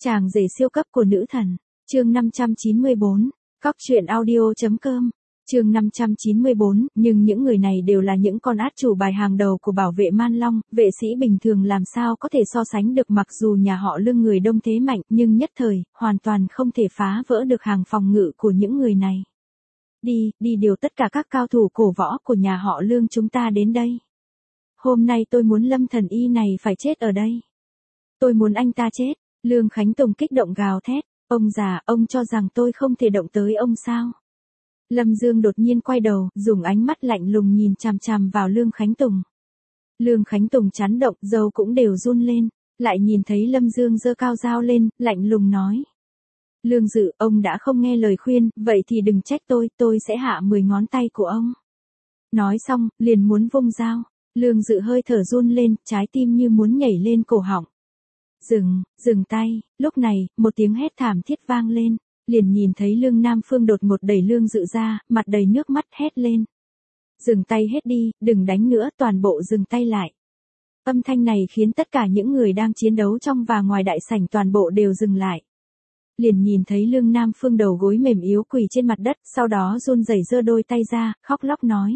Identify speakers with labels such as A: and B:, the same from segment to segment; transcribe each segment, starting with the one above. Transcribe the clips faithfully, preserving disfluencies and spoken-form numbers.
A: Chàng rể siêu cấp của nữ thần. Chương năm trăm chín mươi bốn. Cóc truyện audio chấm com. Chương năm trăm chín mươi bốn, nhưng những người này đều là những con át chủ bài hàng đầu của bảo vệ Man Long, vệ sĩ bình thường làm sao có thể so sánh được, mặc dù nhà họ Lương người đông thế mạnh, nhưng nhất thời, hoàn toàn không thể phá vỡ được hàng phòng ngự của những người này. Đi, đi điều tất cả các cao thủ cổ võ của nhà họ Lương chúng ta đến đây. Hôm nay tôi muốn Lâm Thần Y này phải chết ở đây. Tôi muốn anh ta chết. Lương Khánh Tùng kích động gào thét. Ông già, ông cho rằng tôi không thể động tới ông sao? Lâm Dương đột nhiên quay đầu, dùng ánh mắt lạnh lùng nhìn chằm chằm vào Lương Khánh Tùng. Lương Khánh Tùng chán động, râu cũng đều run lên, lại nhìn thấy Lâm Dương giơ cao dao lên, lạnh lùng nói. Lương Dự, ông đã không nghe lời khuyên, vậy thì đừng trách tôi, tôi sẽ hạ mười ngón tay của ông. Nói xong, liền muốn vung dao. Lương Dự hơi thở run lên, trái tim như muốn nhảy lên cổ họng. Dừng, dừng tay. Lúc này, một tiếng hét thảm thiết vang lên, liền nhìn thấy Lương Nam Phương đột ngột đẩy Lương Dự ra, mặt đầy nước mắt hét lên. Dừng tay hết đi, đừng đánh nữa, toàn bộ dừng tay lại. Âm thanh này khiến tất cả những người đang chiến đấu trong và ngoài đại sảnh toàn bộ đều dừng lại. Liền nhìn thấy Lương Nam Phương đầu gối mềm yếu quỳ trên mặt đất, sau đó run rẩy giơ đôi tay ra, khóc lóc nói.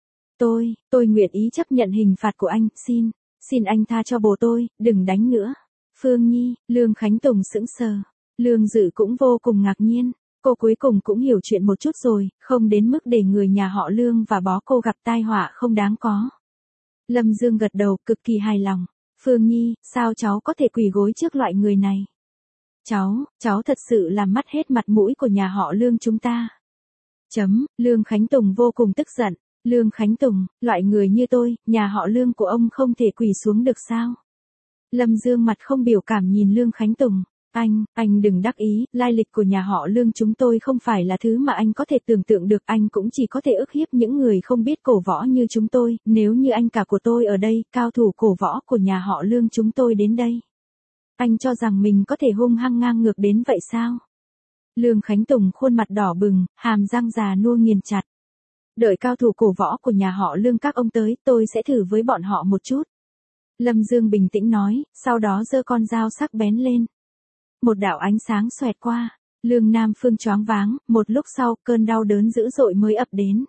A: Tôi, tôi nguyện ý chấp nhận hình phạt của anh, xin, xin anh tha cho bố tôi, đừng đánh nữa. Phương Nhi, Lương Khánh Tùng sững sờ. Lương Dự cũng vô cùng ngạc nhiên, cô cuối cùng cũng hiểu chuyện một chút rồi, không đến mức để người nhà họ Lương và bó cô gặp tai họa không đáng có. Lâm Dương gật đầu, cực kỳ hài lòng. Phương Nhi, sao cháu có thể quỳ gối trước loại người này? Cháu, cháu thật sự làm mất hết mặt mũi của nhà họ Lương chúng ta. Chấm, Lương Khánh Tùng vô cùng tức giận. Lương Khánh Tùng, loại người như tôi, nhà họ Lương của ông không thể quỳ xuống được sao? Lâm Dương mặt không biểu cảm nhìn Lương Khánh Tùng. Anh, anh đừng đắc ý, lai lịch của nhà họ Lương chúng tôi không phải là thứ mà anh có thể tưởng tượng được, anh cũng chỉ có thể ức hiếp những người không biết cổ võ như chúng tôi, nếu như anh cả của tôi ở đây, cao thủ cổ võ của nhà họ Lương chúng tôi đến đây. Anh cho rằng mình có thể hung hăng ngang ngược đến vậy sao? Lương Khánh Tùng khuôn mặt đỏ bừng, hàm răng già nua nghiền chặt. Đợi cao thủ cổ võ của nhà họ Lương các ông tới, tôi sẽ thử với bọn họ một chút. Lâm Dương bình tĩnh nói, sau đó giơ con dao sắc bén lên. Một đạo ánh sáng xoẹt qua, Lương Nam Phương choáng váng, một lúc sau, cơn đau đớn dữ dội mới ập đến.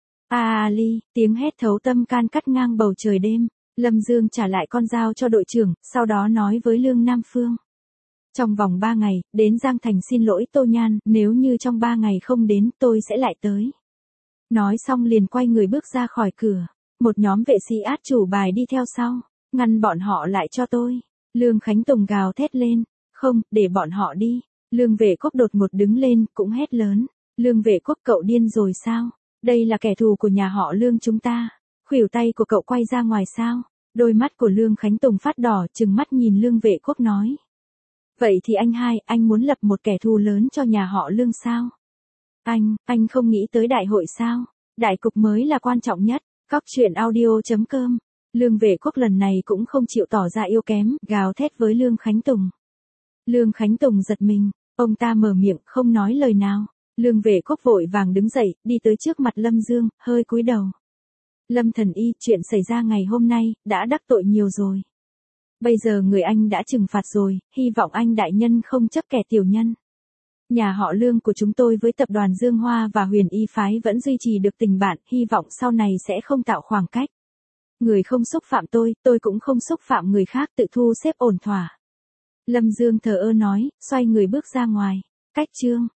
A: A Ali, tiếng hét thấu tâm can cắt ngang bầu trời đêm. Lâm Dương trả lại con dao cho đội trưởng, sau đó nói với Lương Nam Phương. Trong vòng ba ngày, đến Giang Thành xin lỗi Tô Nhan, nếu như trong ba ngày không đến, tôi sẽ lại tới. Nói xong liền quay người bước ra khỏi cửa. Một nhóm vệ sĩ át chủ bài đi theo sau, ngăn bọn họ lại cho tôi. Lương Khánh Tùng gào thét lên. Không, để bọn họ đi. Lương Vệ Quốc đột ngột đứng lên, cũng hét lớn. Lương Vệ Quốc, cậu điên rồi sao? Đây là kẻ thù của nhà họ Lương chúng ta. Khuỷu tay của cậu quay ra ngoài sao? Đôi mắt của Lương Khánh Tùng phát đỏ, trừng mắt nhìn Lương Vệ Quốc nói. Vậy thì anh hai, anh muốn lập một kẻ thù lớn cho nhà họ Lương sao? Anh, anh không nghĩ tới đại hội sao? Đại cục mới là quan trọng nhất. Cóc truyện audio chấm com. Lương Vệ Quốc lần này cũng không chịu tỏ ra yếu kém, gào thét với Lương Khánh Tùng. Lương Khánh Tùng giật mình, ông ta mở miệng, không nói lời nào. Lương Vệ Quốc vội vàng đứng dậy, đi tới trước mặt Lâm Dương, hơi cúi đầu. Lâm Thần Y, chuyện xảy ra ngày hôm nay, đã đắc tội nhiều rồi. Bây giờ người anh đã trừng phạt rồi, hy vọng anh đại nhân không chấp kẻ tiểu nhân. Nhà họ Lương của chúng tôi với tập đoàn Dương Hoa và Huyền Y Phái vẫn duy trì được tình bạn, hy vọng sau này sẽ không tạo khoảng cách. Người không xúc phạm tôi, tôi cũng không xúc phạm người khác, tự thu xếp ổn thỏa. Lâm Dương thờ ơ nói, xoay người bước ra ngoài. Cách chương.